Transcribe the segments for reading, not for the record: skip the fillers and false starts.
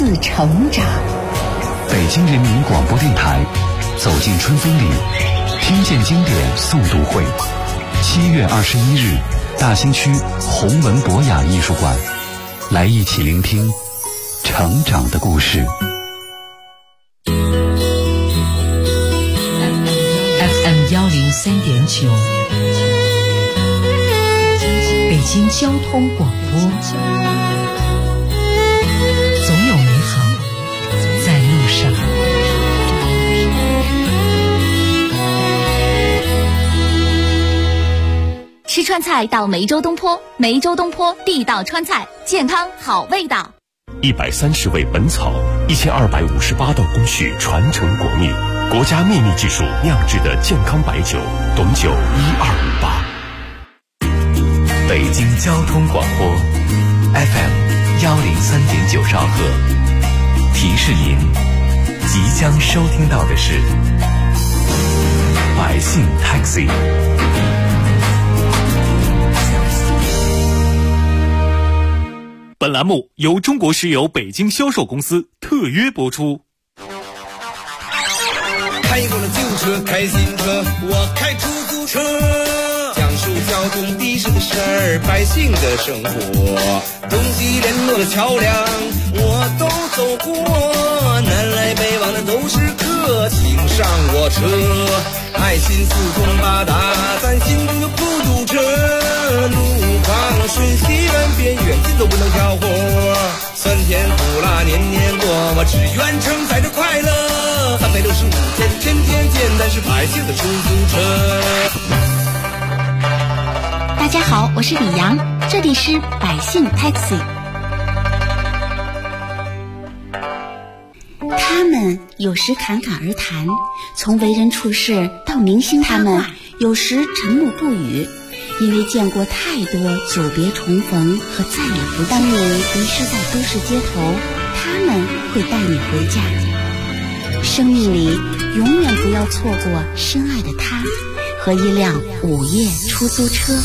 次成长。 北京人民广播电台走进春风里，听见经典诵读会，7月21日，大兴区弘文博雅艺术馆，来一起聆听成长的故事。 FM 103.9，北京交通广播，总有美好在路上。 吃川菜到梅州东坡，梅州东坡地道川菜，健康好味道。 130味本草，1258道工序传承国秘，国家秘密技术酿制的健康白酒，董酒1258。 北京交通广播 FM 103.9兆赫，提示您即将收听到的是百姓 Taxi。 本栏目由中国石油北京销售公司特约播出。 开过了旧车，开新车，我开出租车，讲述交通的士的事儿，百姓的生活，东西联络的桥梁我都走过，南来北往的都是客，请上我车，爱心四通八达，咱心中有孤独车，路况瞬息万变，远近都不能挑活，酸甜苦辣年年过，我只愿承载着快乐，365天天天见，但是百姓的出租车。 大家好，我是李阳，这里是百姓 Taxi。 他们有时侃侃而谈，从为人处事到明星他们有时沉默不语，因为见过太多久别重逢和再也不见。当你迷失在都市街头，他们会带你回家。生命里永远不要错过深爱的他和一辆午夜出租车。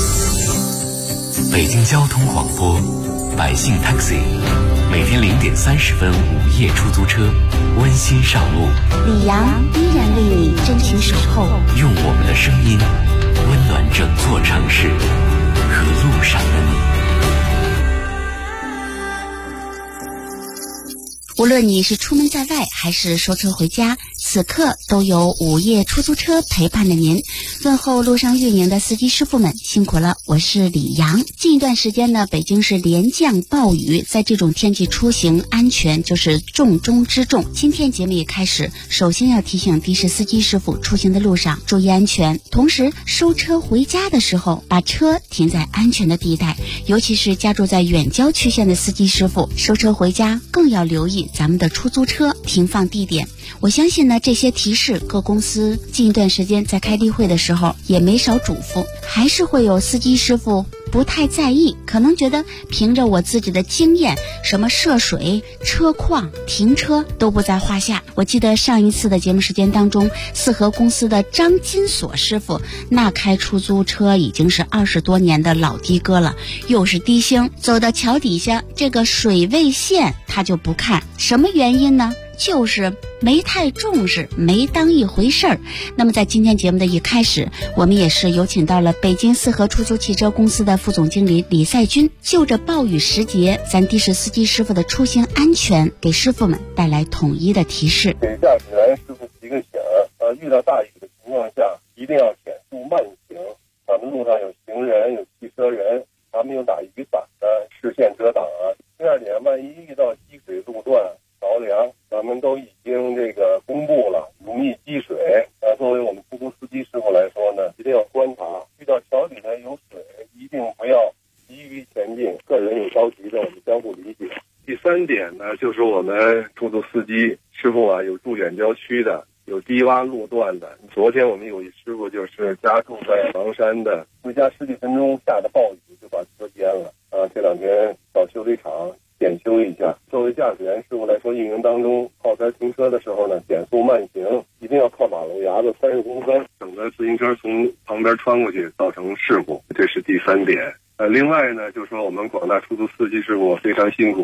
北京交通广播百姓 Taxi， 每天0点30分午夜出租车温馨上路， 李阳依然为你真情守候， 用我们的声音温暖整座城市和路上的你。 无论你是出门在外还是收车回家，此刻都有午夜出租车陪伴着您。问候路上运营的司机师傅们辛苦了，我是李阳。近一段时间呢，北京是连降暴雨，在这种天气出行安全就是重中之重。今天节目一开始，首先要提醒的士司机师傅出行的路上注意安全，同时收车回家的时候把车停在安全的地带，尤其是家住在远郊区县的司机师傅，收车回家更要留意咱们的出租车停放地点。我相信呢，这些提示各公司近一段时间在开例会的时候也没少嘱咐，还是会有司机师傅不太在意，可能觉得凭着我自己的经验，什么涉水、车况、停车都不在话下。我记得上一次的节目时间当中，四合公司的张金锁师傅，那开出租车已经是20多年的老的哥了，又是低星，走到桥底下这个水位线他就不看，什么原因呢？就是没太重视，没当一回事儿。那么在今天节目的一开始，我们也是有请到了北京四合出租汽车公司的副总经理李赛军，就着暴雨时节咱的士司机师傅的出行安全，给师傅们带来统一的提示。 给驾驶员师傅提个醒遇到大雨的情况下一定要减速慢行，咱们路上有行人有汽车人，他们有打雨伞的视线遮挡第二点，万一遇到积水路段桥梁，咱们都已经公布了，容易积水。作为我们出租司机师傅来说呢，一定要观察，遇到桥底下有水，一定不要急于前进，个人有着急的，我们相互理解。第三点呢，就是我们出租司机师傅有住远郊区的，有低洼路段的。昨天我们有一师傅就是家住在房山的，回家10几分钟下的暴雨就把车颠了这2天到修理厂检修一下。作为驾驶员师傅来说，运营当中靠边停车的时候呢，减速慢行，一定要靠马路牙子30公分，省得自行车从旁边穿过去造成事故。这是第3点。另外呢，就说我们广大出租司机师傅非常辛苦，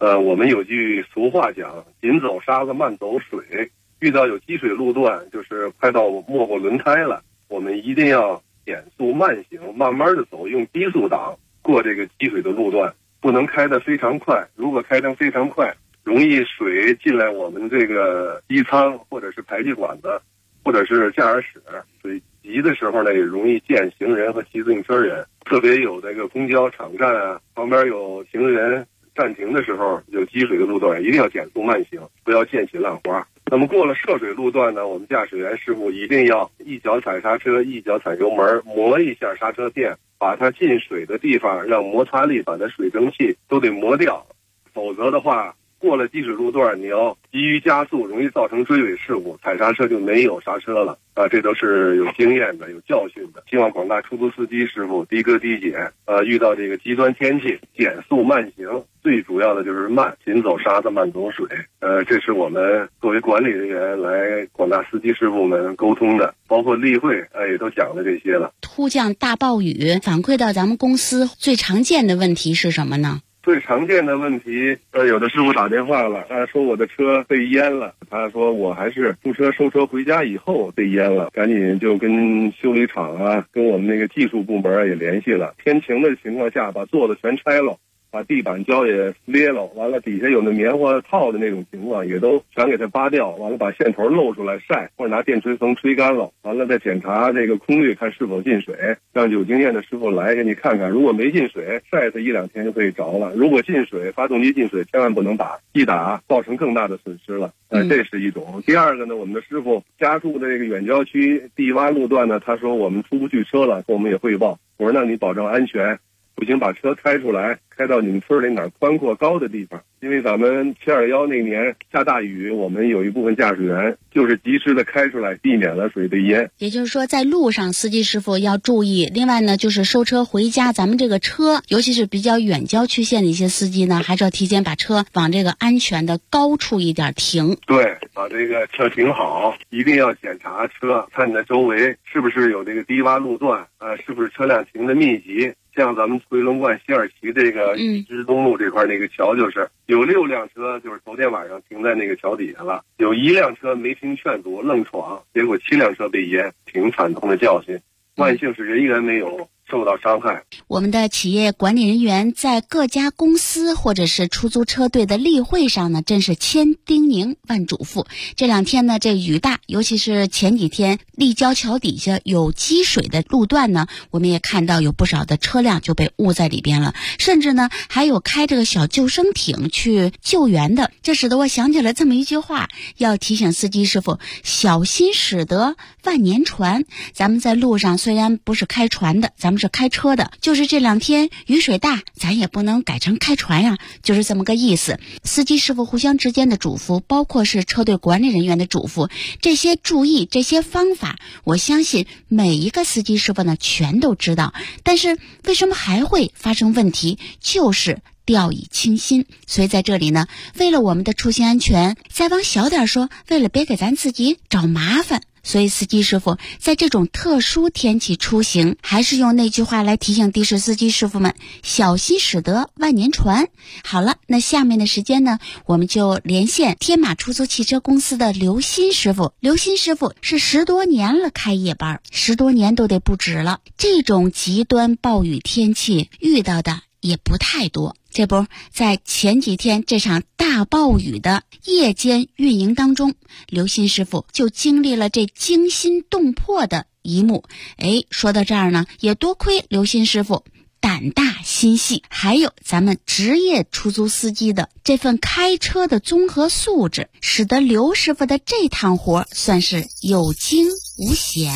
我们有句俗话讲，紧走沙子慢走水，遇到有积水路段，就是快到没过轮胎了，我们一定要减速慢行，慢慢的走，用低速档过这个积水的路段，不能开得非常快。如果开得非常快，容易水进来我们这个机舱或者是排气管子，或者是驾驶室，水急的时候呢，也容易溅行人和骑自行车人。特别有这个公交场站啊，旁边有行人暂停的时候，有积水的路段，一定要减速慢行，不要溅起浪花。那么过了涉水路段呢，我们驾驶员师傅一定要一脚踩刹车，一脚踩油门，磨一下刹车垫，把它进水的地方让摩擦力把它水蒸气都得磨掉，否则的话，过了积水路段，你要急于加速，容易造成追尾事故，踩刹车就没有刹车了啊！这都是有经验的、有教训的。希望广大出租司机师傅的哥的姐，遇到这个极端天气，减速慢行，最主要的就是慢，紧走沙子慢走水。这是我们作为管理人员来广大司机师傅们沟通的，包括例会也都讲了这些了。 突降大暴雨反馈到咱们公司最常见的问题是什么呢？ 最常见的问题，有的师傅打电话了，他说我的车被淹了，他说我还是出车收车回家以后被淹了，赶紧就跟修理厂啊，跟我们那个技术部门也联系了。天晴的情况下，把座子全拆了，把地板胶也裂了，完了底下有那棉花套的那种情况也都全给它扒掉，完了把线头露出来晒，或者拿电吹风吹干了，完了再检查这个空滤看是否进水，让有经验的师傅来给你看看，如果没进水，晒它1-2天就可以着了；如果进水，发动机进水千万不能打，一打造成更大的损失了。这是一种。第二个呢，我们的师傅家住的这个远郊区地洼路段呢，他说我们出不去车了，跟我们也汇报，我说那你保证安全，不行把车开出来，开到你们村里哪儿宽阔高的地方。因为咱们721那年下大雨，我们有一部分驾驶员就是及时的开出来，避免了水被淹。 也就是说，在路上司机师傅要注意。另外呢，就是收车回家，咱们这个车，尤其是比较远郊区县的一些司机呢，还是要提前把车往这个安全的高处一点停。 对，把这个车停好，一定要检查车，看你的周围是不是有这个低洼路段，是不是车辆停的密集。像咱们回龙观西二旗这个一支东路这块那个桥，就是有6辆车就是头天晚上停在那个桥底下了，有1辆车没听劝阻愣闯，结果7辆车被淹，挺惨痛的教训。万幸是人员没有受到伤害。 我们的企业管理人员在各家公司或者是出租车队的例会上呢，真是千叮咛万嘱咐。这2天呢，这雨大，尤其是前几天立交桥底下有积水的路段呢，我们也看到有不少的车辆就被误在里边了，甚至呢还有开这个小救生艇去救援的。这使得我想起了这么一句话，要提醒司机师傅小心驶得万年船。咱们在路上虽然不是开船的，咱们是开车的，就是这2天雨水大，咱也不能改成开船呀，就是这么个意思。司机师傅互相之间的嘱咐，包括是车队管理人员的嘱咐，这些注意，这些方法，我相信每一个司机师傅呢全都知道。但是为什么还会发生问题？就是掉以轻心。所以在这里呢，为了我们的出行安全，再往小点说，为了别给咱自己找麻烦，所以司机师傅在这种特殊天气出行，还是用那句话来提醒的士司机师傅们，小心驶得万年船。好了，那下面的时间呢，我们就连线天马出租汽车公司的刘鑫师傅。刘鑫师傅是10多年了开夜班，10多年都得不止了。这种极端暴雨天气遇到的也不太多。这不，在前几天这场大暴雨的夜间运营当中，刘鑫师傅就经历了这惊心动魄的一幕。说到这儿呢，也多亏刘鑫师傅胆大心细，还有咱们职业出租司机的这份开车的综合素质，使得刘师傅的这趟活算是有惊无险。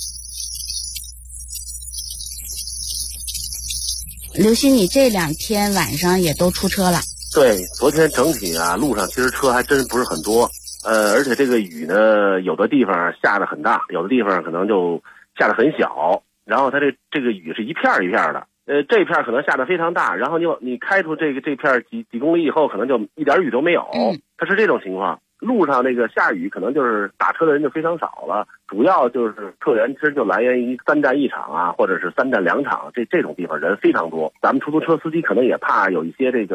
刘鑫，你这2天晚上也都出车了？ 对，昨天整体路上其实车还真不是很多，而且这个雨呢，有的地方下得很大，有的地方可能就下得很小，然后它这个雨是一片一片的，这片可能下得非常大，然后你开出这片几公里以后，可能就一点雨都没有，它是这种情况。路上那个下雨，可能就是打车的人就非常少了，主要就是客源其实就来源于3站1场或者是3站2场这种地方人非常多。咱们出租车司机可能也怕有一些这个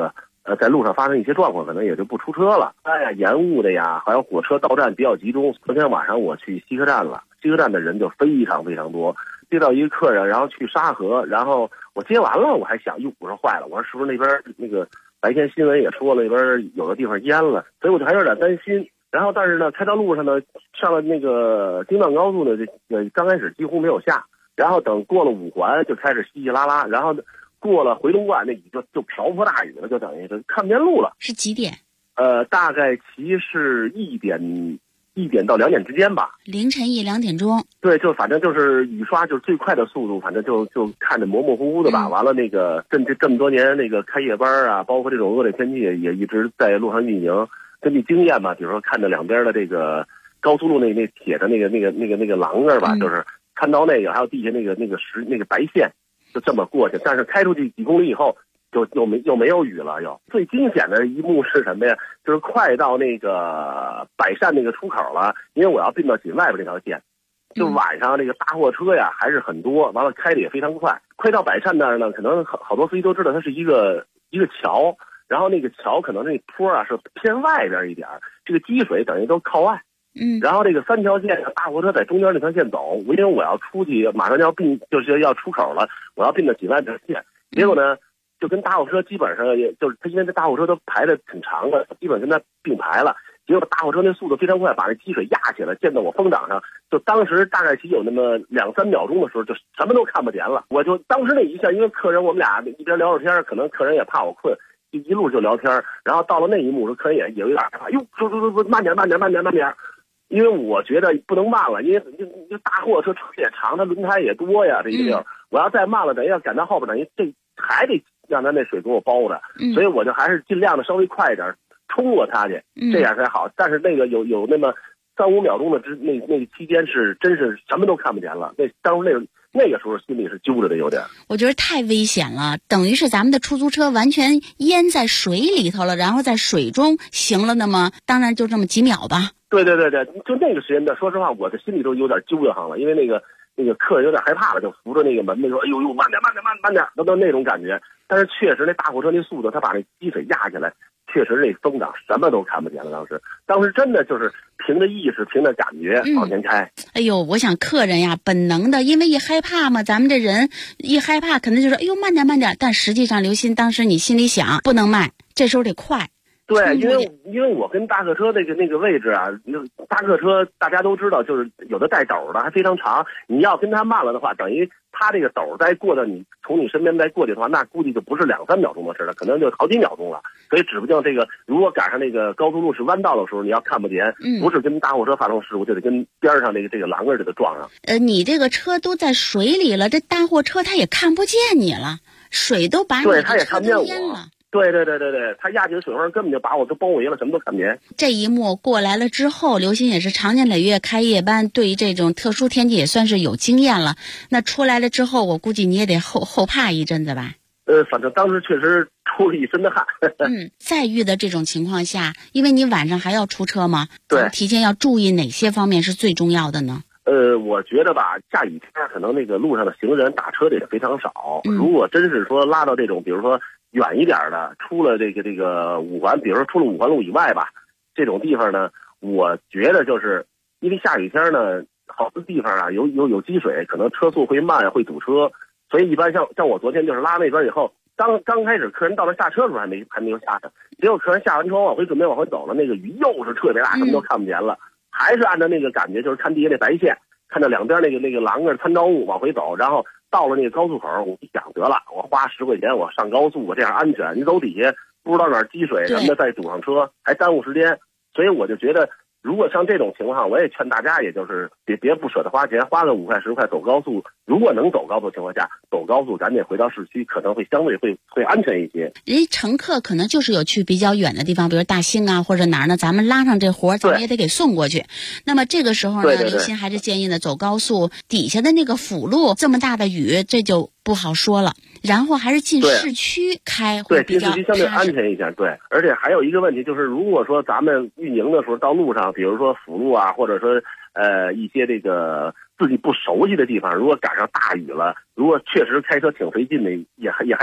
在路上发生一些状况，可能也就不出车了。哎呀，延误的呀，还有火车到站比较集中。昨天晚上我去西客站了，西客站的人就非常非常多。接到一个客人，然后去沙河，然后我接完了，我还想，我说坏了，我说是不是那边那个白天新闻也说了，那边有的地方淹了，所以我就还有点担心。然后但是呢，开到路上呢，上了那个京段高速呢，刚开始几乎没有下，然后等过了5环就开始稀稀拉拉，然后过了回龙观那雨就瓢泼大雨了，就等于是看不见路了。 是几点？ 大概其是1点到2点之间吧， 凌晨1、2点钟。 对，就反正就是雨刷就是最快的速度，反正就看着模模糊糊的吧。完了那个这么多年那个开夜班啊，包括这种恶劣天气也一直在路上运营。根据经验吧，比如说看着两边的这个高速路那铁的那个廊儿吧，就是看到那个还有地下那个白线，就这么过去。但是开出去几公里以后，又没有雨了。最惊险的一幕是什么呀？就是快到那个百善那个出口了，因为我要并到锦外边这条线，就晚上那个大货车呀还是很多，完了开的也非常快。快到百善那儿呢，可能好多司机都知道它是一个桥，然后那个桥可能那坡啊是偏外边一点，这个积水等于都靠外。然后这个3条线大货车在中间那条线走，因为我要出去，马上就是要出口了，我要并到锦外这条线，结果呢？就跟大货车基本上也就是它，因为这大货车都排的挺长的，基本跟它并排了。结果大货车那速度非常快，把那积水压起来，溅到我风挡上。就当时大概其有那么2、3秒钟的时候，就什么都看不见了。我就当时那一下，因为客人我们俩一边聊着天，可能客人也怕我困，一路就聊天。然后到了那一幕时，客人也有点害怕，哟，说慢点。因为我觉得不能慢了，因为大货车车也长，它轮胎也多呀，这一溜我要再慢了，等于要赶到后边，等于这还得让他那水给我包着，所以我就还是尽量的稍微快一点冲过它去，这样才好。但是那个有那么3、5秒钟的那个期间是真是什么都看不见了。当时那个时候心里是揪着的有点。 我觉得太危险了，等于是咱们的出租车完全淹在水里头了，然后在水中行了当然就这么几秒吧。对，就那个时间的，说实话，我的心里都有点揪着了，因为那个客人有点害怕了，就扶着那个门，说：“哎呦，慢点，都那种感觉。”但是确实那大货车那速度，他把那积水压下来，确实那风挡什么都看不见了。当时真的就是凭着意识，凭着感觉往前开。哎呦，我想客人呀，本能的，因为一害怕嘛，咱们这人一害怕，可能就说：“哎呦，慢点。”但实际上，刘鑫当时你心里想，不能慢，这时候得快。对，因为我跟大客车那个位置啊，大客车大家都知道，就是有的带斗的还非常长，你要跟他慢了的话，等于他这个斗再过到你从你身边再过去的话，那估计就不是2、3秒钟的事了，可能就好几秒钟了。所以指不定这个如果赶上那个高速路是弯道的时候，你要看不见，不是跟大货车发生事故，就得跟边上这个栏杆就得撞上。你这个车都在水里了，这大货车它也看不见你了，水都把你的车都淹了。对，他压起的水花根本就把我都包围了，什么都看不见。这一幕过来了之后，刘鑫也是长年累月开夜班，对于这种特殊天气也算是有经验了。那出来了之后，我估计你也得后怕一阵子吧？反正当时确实出了一身的汗。在遇的这种情况下，因为你晚上还要出车嘛，对，提前要注意哪些方面是最重要的呢？我觉得吧，下雨天可能那个路上的行人打车的也非常少。如果真是说拉到这种，比如说远一点的，出了这个5环，比如说出了5环路以外吧，这种地方呢，我觉得就是因为下雨天呢，好多地方啊有积水，可能车速会慢，会堵车，所以一般像我昨天就是拉那边以后，刚开始客人到了下车的时候还没有下的，结果客人下完车准备往回走了，那个雨又是特别大，什么都看不见了，还是按照那个感觉，就是看地下那白线，看到两边那个栏杆参照物往回走，然后到了那个高速口，我一想得了，我花10块钱我上高速，我这样安全。你走底下不知道哪儿积水什么的，再堵上车还耽误时间，所以我就觉得，如果像这种情况，我也劝大家，也就是别不舍得花钱，花个5块10块走高速。如果能走高速情况下，走高速赶紧回到市区，可能会相对会安全一些。人乘客可能就是有去比较远的地方，比如大兴啊或者哪儿呢，咱们拉上这活咱们也得给送过去。那么这个时候呢，刘鑫还是建议呢走高速，底下的那个辅路这么大的雨，这就不好说了。然后还是进市区开会比较踏实，进市区相对安全一点。对，而且还有一个问题就是，如果说咱们运营的时候到路上，比如说辅路啊，或者说一些这个自己不熟悉的地方，如果赶上大雨了，如果确实开车挺费劲的，也害怕，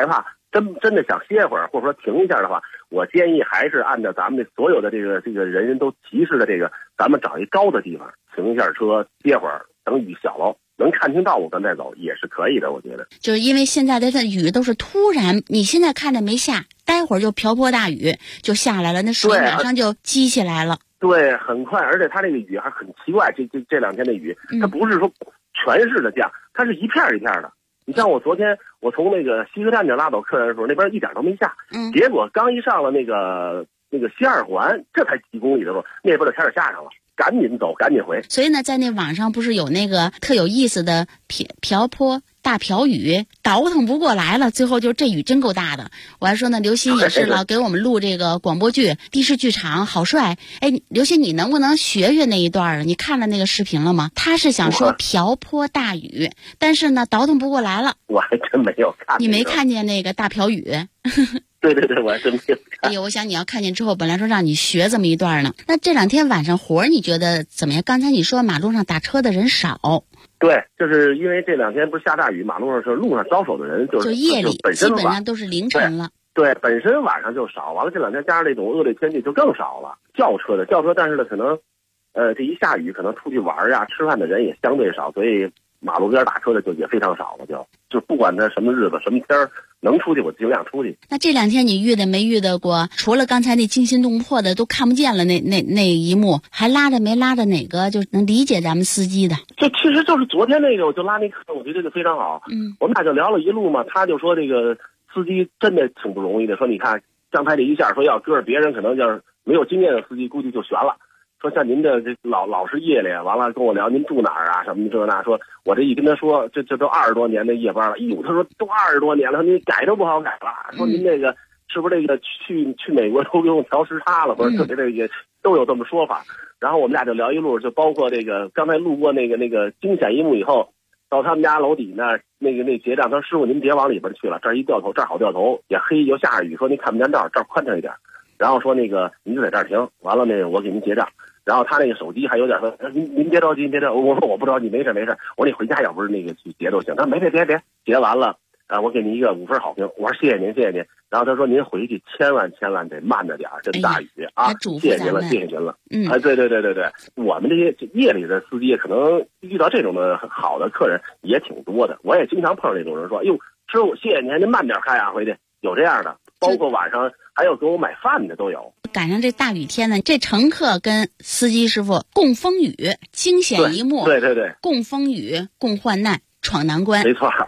真的想歇会儿，或者说停一下的话，我建议还是按照咱们所有的这个人都提示的这个，咱们找一高的地方停一下车，歇会儿，等雨小了能看清道路咱再走也是可以的，我觉得。 就是因为现在的雨都是突然，你现在看着没下，待会儿就瓢泼大雨就下来了，那水马上就积起来了。 对，很快，而且它这个雨还很奇怪，这2天的雨，它不是说全市的降，它是一片一片的。你像我昨天我从那个西客站那拉走客人的时候，那边一点都没下，结果刚一上了那个西二环，这才几公里的路，那边的天儿下上了。赶紧走，赶紧回。 所以呢，在那网上不是有那个特有意思的瓢泼大瓢雨，倒腾不过来了，最后就这雨真够大的。我还说呢，刘鑫也是老给我们录这个广播剧，的士剧场好帅。哎，刘鑫，你能不能学那一段啊？你看了那个视频了吗？他是想说瓢泼大雨，但是呢，倒腾不过来了。 我还真没有看。 你没看见那个大瓢雨？ 对对对，我还真没有看。 哎呦，我想你要看见之后，本来说让你学这么一段呢。那这2天晚上活你觉得怎么样？刚才你说马路上打车的人少。 对，就是因为这2天不是下大雨，马路上是路上招手的人就夜里本身基本上都是凌晨了。 对，本身晚上就少，完了这2天加上这种恶劣天气就更少了。轿车，但是呢，可能这一下雨，可能出去玩呀、吃饭的人也相对少，所以马路边打车的就也非常少了，就不管它什么日子、什么天儿，能出去我尽量出去。 那这2天你遇的没遇到过？除了刚才那惊心动魄的都看不见了那一幕，还拉着没拉着哪个就能理解咱们司机的？ 这其实就是昨天那个，我就拉那客，我觉得这个非常好。我们俩就聊了一路嘛，他就说这个司机真的挺不容易的，说你看刚才这一下，说要搁着别人可能就是没有经验的司机，估计就悬了。说像您这老是夜里完了跟我聊您住哪儿啊什么这那，说我这一跟他说这都20多年的夜班了，他说都20多年了，你改都不好改了。说您这个是不是这个去美国都用调时差了，或者这个都有这么说法。然后我们俩就聊一路，就包括这个刚才路过那个惊险一幕以后，到他们家楼底那儿那结账，他说师傅您别往里边去了，这儿一掉头，这儿好掉头，也黑又下着雨，说您看不见道，这儿宽敞一点。然后说那个您就在这儿停，完了那个我给您结账。然后他那个手机还有点说您别着急，您别着急。我说我不着急，没事。我说你回家要不是那个去结都行。他说别结完了我给您一个5分好评。我说谢谢您。然后他说您回去千万得慢着点，这大雨啊，谢谢您了。对，我们这些夜里的司机可能遇到这种的好的客人也挺多的，我也经常碰上这种人说，哟师傅谢谢您，您慢点开啊，回去有这样的，包括晚上还有给我买饭的都有。 赶上这大雨天呢，这乘客跟司机师傅共风雨，惊险一幕。 对， 共风雨，共患难，闯难关。 没错。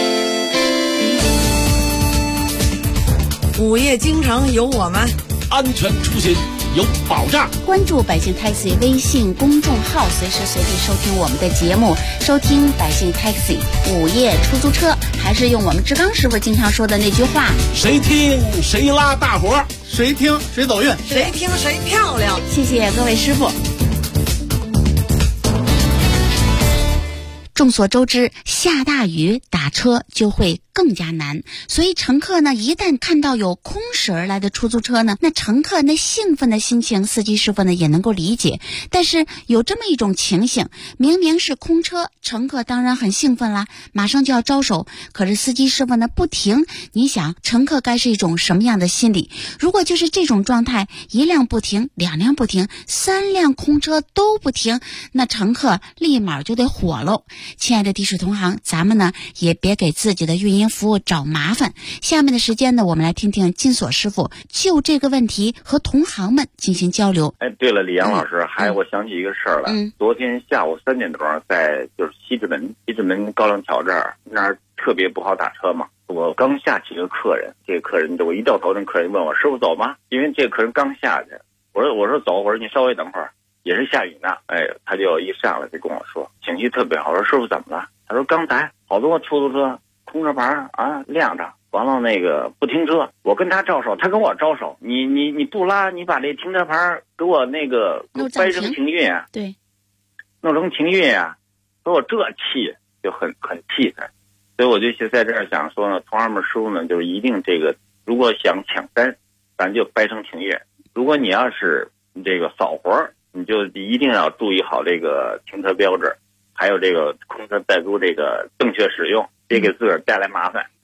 午夜京城有我们， 安全出行有保障。 关注百姓 Taxi 微信公众号，随时随地收听我们的节目，收听百姓 Taxi 午夜出租车。还是用我们志刚师傅经常说的那句话： 谁听谁拉大伙， 谁听谁走运， 谁听谁漂亮。 谢谢各位师傅。众所周知，下大雨打车就会更加难，所以乘客呢，一旦看到有空驶而来的出租车呢，那乘客那兴奋的心情，司机师傅呢也能够理解。但是有这么一种情形，明明是空车，乘客当然很兴奋啦，马上就要招手，可是司机师傅呢不停。你想，乘客该是一种什么样的心理？如果就是这种状态，1辆不停，2辆不停，3辆空车都不停，那乘客立马就得火喽。亲爱的的士同行，咱们呢也别给自己的运营服务找麻烦。下面的时间呢，我们来听听金锁师傅就这个问题和同行们进行交流。 哎，对了，李阳老师，我想起一个事儿来。昨天下午3点多，在就是西直门高粱桥这儿，那儿特别不好打车嘛。我刚下去一个客人，这个客人我一掉头，那客人问我师傅走吗？因为这个客人刚下去，我说走，我说你稍微等会儿。也是下雨呢，他就一上来就跟我说，情绪特别好。我说师傅怎么了？他说刚才好多出租车空车牌亮着，完了那个不停车，我跟他招手，他跟我招手，你不拉，你把这停车牌给我那个掰成停运啊， 对， 弄成停运啊，说我这气就很气他，所以我就在这儿想说呢，同行们师傅们就是一定这个，如果想抢单，咱就掰成停运；如果你要是这个扫活，你就一定要注意好这个停车标志，还有这个空车带租这个正确使用，别给自个儿带来麻烦。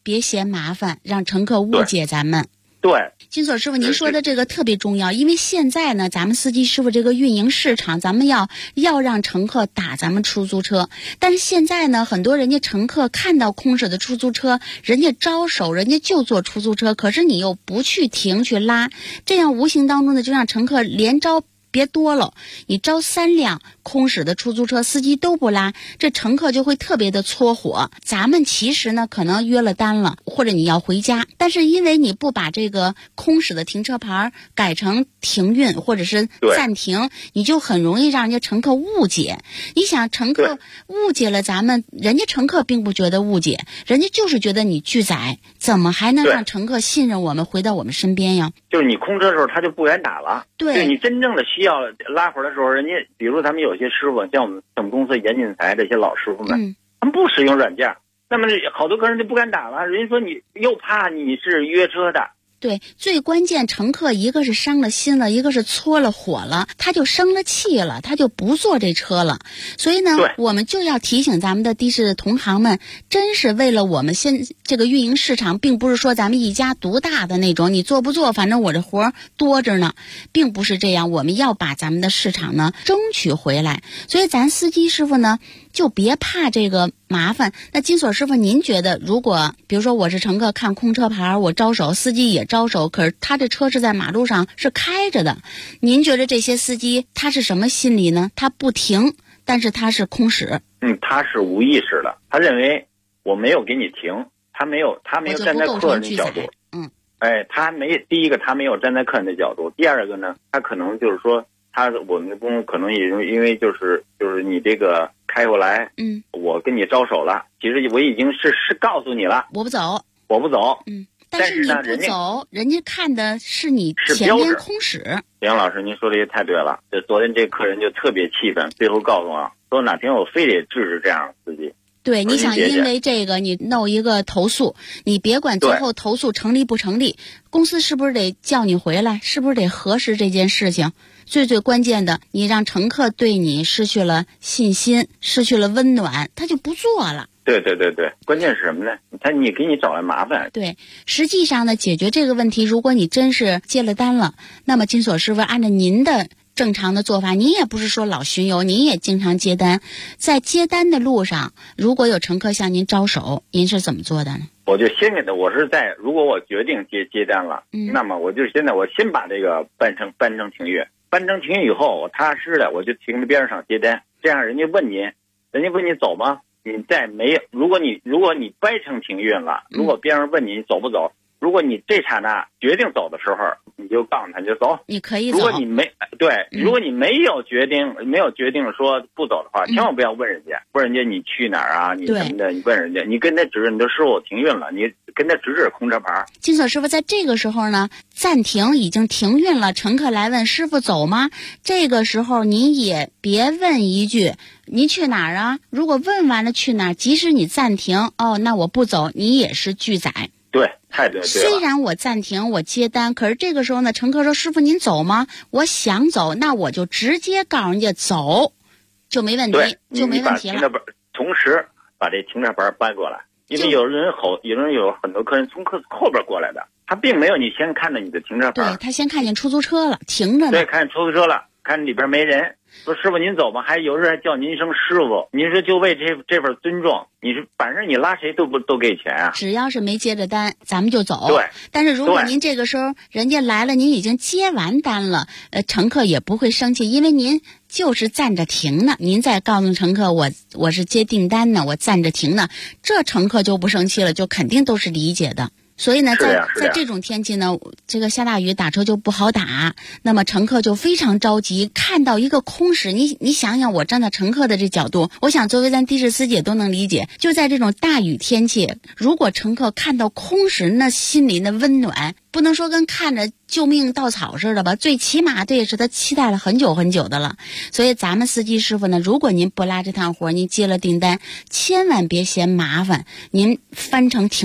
别嫌麻烦，让乘客误解咱们。 对， 金锁师傅，您说的这个特别重要，因为现在呢，咱们司机师傅这个运营市场，咱们要让乘客打咱们出租车，但是现在呢，很多人家乘客看到空驶的出租车，人家招手，人家就坐出租车，可是你又不去停去拉，这样无形当中呢，就让乘客连招别多了，你招3辆空驶的出租车，司机都不拉，这乘客就会特别的搓火。咱们其实呢可能约了单了，或者你要回家，但是因为你不把这个空驶的停车牌改成停运或者是暂停，你就很容易让人家乘客误解。你想乘客误解了咱们，人家乘客并不觉得误解，人家就是觉得你拒载，怎么还能让乘客信任我们回到我们身边呀？ 就是你空车的时候他就不愿打了。对，你真正的需要拉活的时候，人家比如咱们有些师傅，像我们公司严锦才这些老师傅们，他们不使用软件，那么好多客人就不敢打了，人家说你又怕你是约车的。 对，最关键乘客一个是伤了心了，一个是搓了火了，他就生了气了，他就不坐这车了。所以呢，我们就要提醒咱们的的士同行们，真是为了我们这个运营市场，并不是说咱们一家独大的那种，你做不做反正我这活多着呢，并不是这样，我们要把咱们的市场呢争取回来。所以咱司机师傅呢就别怕这个麻烦。那金锁师傅，您觉得如果比如说我是乘客，看空车牌我招手，司机也招手，可是他这车是在马路上是开着的，您觉得这些司机他是什么心理呢？他不停，但是他是空驶。 他是无意识的，他认为我没有给你停，他没有站在客人的角度。第一个他没有站在客人的角度，第二个呢，他可能就是说我们的工可能也因为就是你这个开过来，我跟你招手了，其实我已经是告诉你了，我不走，但是你不走，人家看的是你前边空驶。杨老师，您说的也太对了，这昨天这客人就特别气愤，最后告诉我说哪天我非得制止这样的司机。对，你想因为这个你弄一个投诉，你别管最后投诉成立不成立，公司是不是得叫你回来，是不是得核实这件事情？最关键的，你让乘客对你失去了信心，失去了温暖，他就不做了。对，关键是什么呢？你给你找来麻烦。对，实际上呢，解决这个问题，如果你真是接了单了，那么金锁师傅按照您的正常的做法，您也不是说老巡游，您也经常接单，在接单的路上，如果有乘客向您招手，您是怎么做的呢？我就先给他，如果我决定接单了，那么我先把这个办成停运，办成停运以后，我踏实的我就停在边上接单，这样人家问你走吗？你再没有，如果你掰成停运了，如果别人问你走不走，如果你这刹那决定走的时候，你就告诉他你就走，你可以走。如果你没有决定说不走的话，千万不要问人家你去哪儿啊，你什么的，你问人家，你跟他指着你的师傅停运了，你跟他指空车牌。金锁师傅在这个时候呢，暂停已经停运了，乘客来问师傅走吗？这个时候你也别问一句你去哪儿啊？如果问完了去哪儿，即使你暂停，那我不走，你也是拒载。对，太对了。虽然我暂停，我接单，可是这个时候呢，乘客说师傅您走吗？我想走，那我就直接告诉人家走，就没问题，就没问题了。同时把这停车牌搬过来，因为有很多客人从后边过来的，他并没有你先看到你的停车牌，对，他先看见出租车了，停着呢。对，看见出租车了，看里边没人，说师傅您走吧，还有人还叫您一声师傅，您说就为这份尊重，你是反正你拉谁都给钱啊。只要是没接着单，咱们就走。对，但是如果您这个时候人家来了，您已经接完单了，乘客也不会生气，因为您就是站着停呢。您再告诉乘客我是接订单呢，我站着停呢，这乘客就不生气了，就肯定都是理解的。所以呢，在这种天气呢，这个下大雨打车就不好打，那么乘客就非常着急，看到一个空驶，你想想，我站在乘客的这角度，我想作为咱的士司机也都能理解，就在这种大雨天气，如果乘客看到空驶，那心里那温暖，不能说跟看着救命稻草似的吧，最起码这也是他期待了很久很久的了。所以咱们司机师傅呢，如果您不拉这趟活，您接了订单，千万别嫌麻烦，您翻成停运。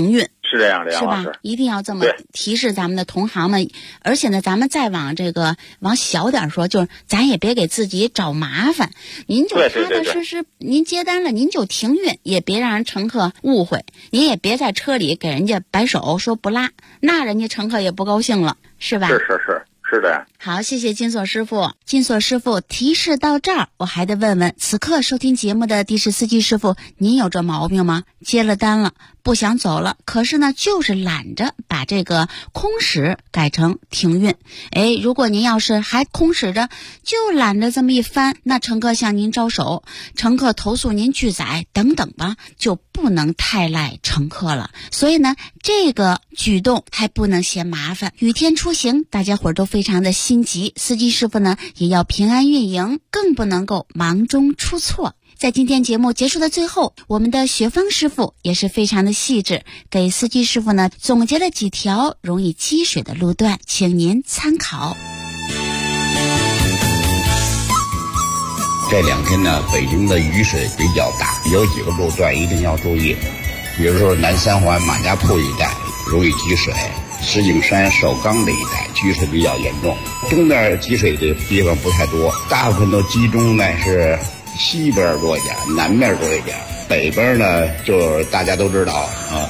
是这样的， 是吧？一定要这么提示咱们的同行们。而且呢，咱们再往小点说，就是咱也别给自己找麻烦。您就踏踏实实，您接单了您就停运，也别让人乘客误会。您也别在车里给人家摆手说不拉，那人家乘客也不高兴了，是吧？ 是的。 好，谢谢金锁师傅。金锁师傅提示到这儿，我还得问问此刻收听节目的的士司机师傅，您有这毛病吗？接了单了不想走了，可是呢就是懒着把这个空驶改成停运。如果您要是还空驶着就懒着这么一翻，那乘客向您招手，乘客投诉您拒载等等吧，就不能太赖乘客了。所以呢这个举动还不能嫌麻烦。雨天出行大家伙都非常的心急，司机师傅呢也要平安运营，更不能够忙中出错。在今天节目结束的最后，我们的学芳师傅也是非常的细致，给司机师傅呢总结了几条容易积水的路段，请您参考。 这2天呢，北京的雨水比较大，有几个路段一定要注意，比如说南三环马家铺一带容易积水，石景山首钢这一带积水比较严重。东边积水的地方不太多，大部分都集中在是西边多一点，南面多一点。北边呢，就是大家都知道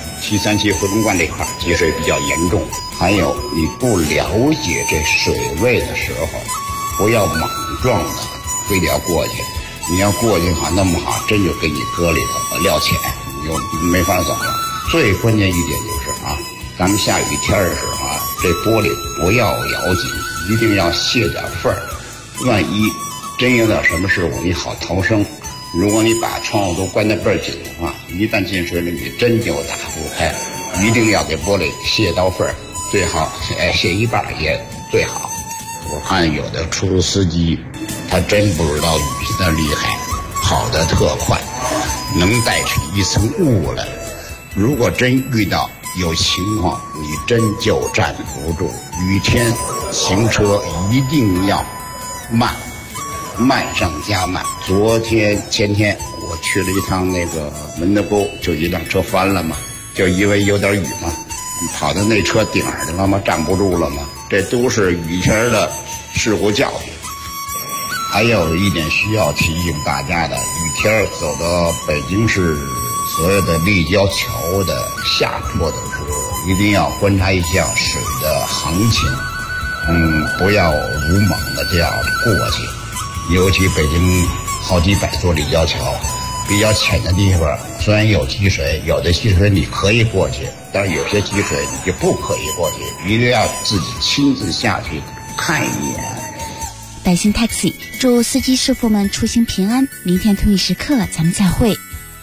737回龙观这块积水比较严重。还有你不了解这水位的时候，不要莽撞的非得要过去。你要过去好那么好，真就给你搁里头撂浅，你就没法走了。最关键一点就是咱们下雨天的时候这玻璃不要咬紧，一定要泄点缝儿，万一真有点什么事故你好逃生。如果你把窗户都关得倍儿紧的话，一旦进水里你真就打不开。一定要给玻璃泄到缝儿，最好泄一半也最好。我看有的出租司机他真不知道雨的厉害，跑得特快，能带起一层雾来。如果真遇到有情况，你真就站不住。雨天行车一定要慢上加慢。前天我去了一趟那个门头沟，就一辆车翻了嘛，就因为有点雨嘛，跑到那车顶上去了嘛，站不住了嘛。这都是雨天的事故教训。还有一点需要提醒大家的，雨天走到北京市所有的立交桥的下坡的时候，一定要观察一下水的行情，不要鲁莽的这样过去。尤其北京好几百座立交桥，比较浅的地方虽然有积水，有的积水你可以过去，但是有些积水你就不可以过去，一定要自己亲自下去看一眼。 百姓 Taxi 祝司机师傅们出行平安，明天同一时刻咱们再会。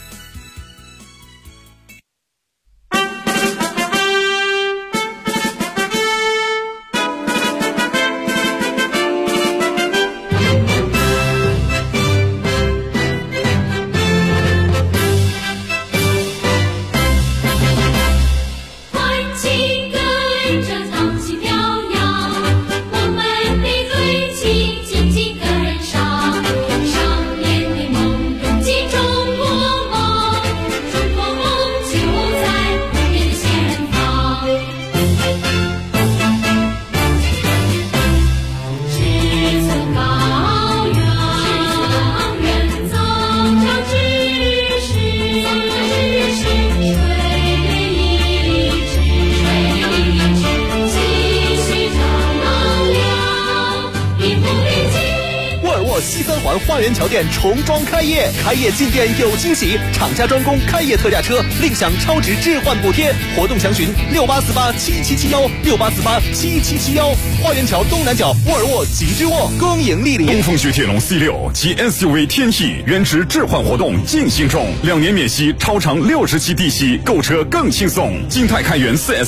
西三环花园桥店重装开业，开业进店有惊喜，厂家专供开业特价车，另享超值置换补贴。活动详询68487771，68487771。花园桥东南角沃尔沃极致沃，恭迎莅临。 东风雪铁龙 C6 及 SUV 天翼原值置换活动进行中，2年免息，超长60期低息，购车更轻松。金泰开源4S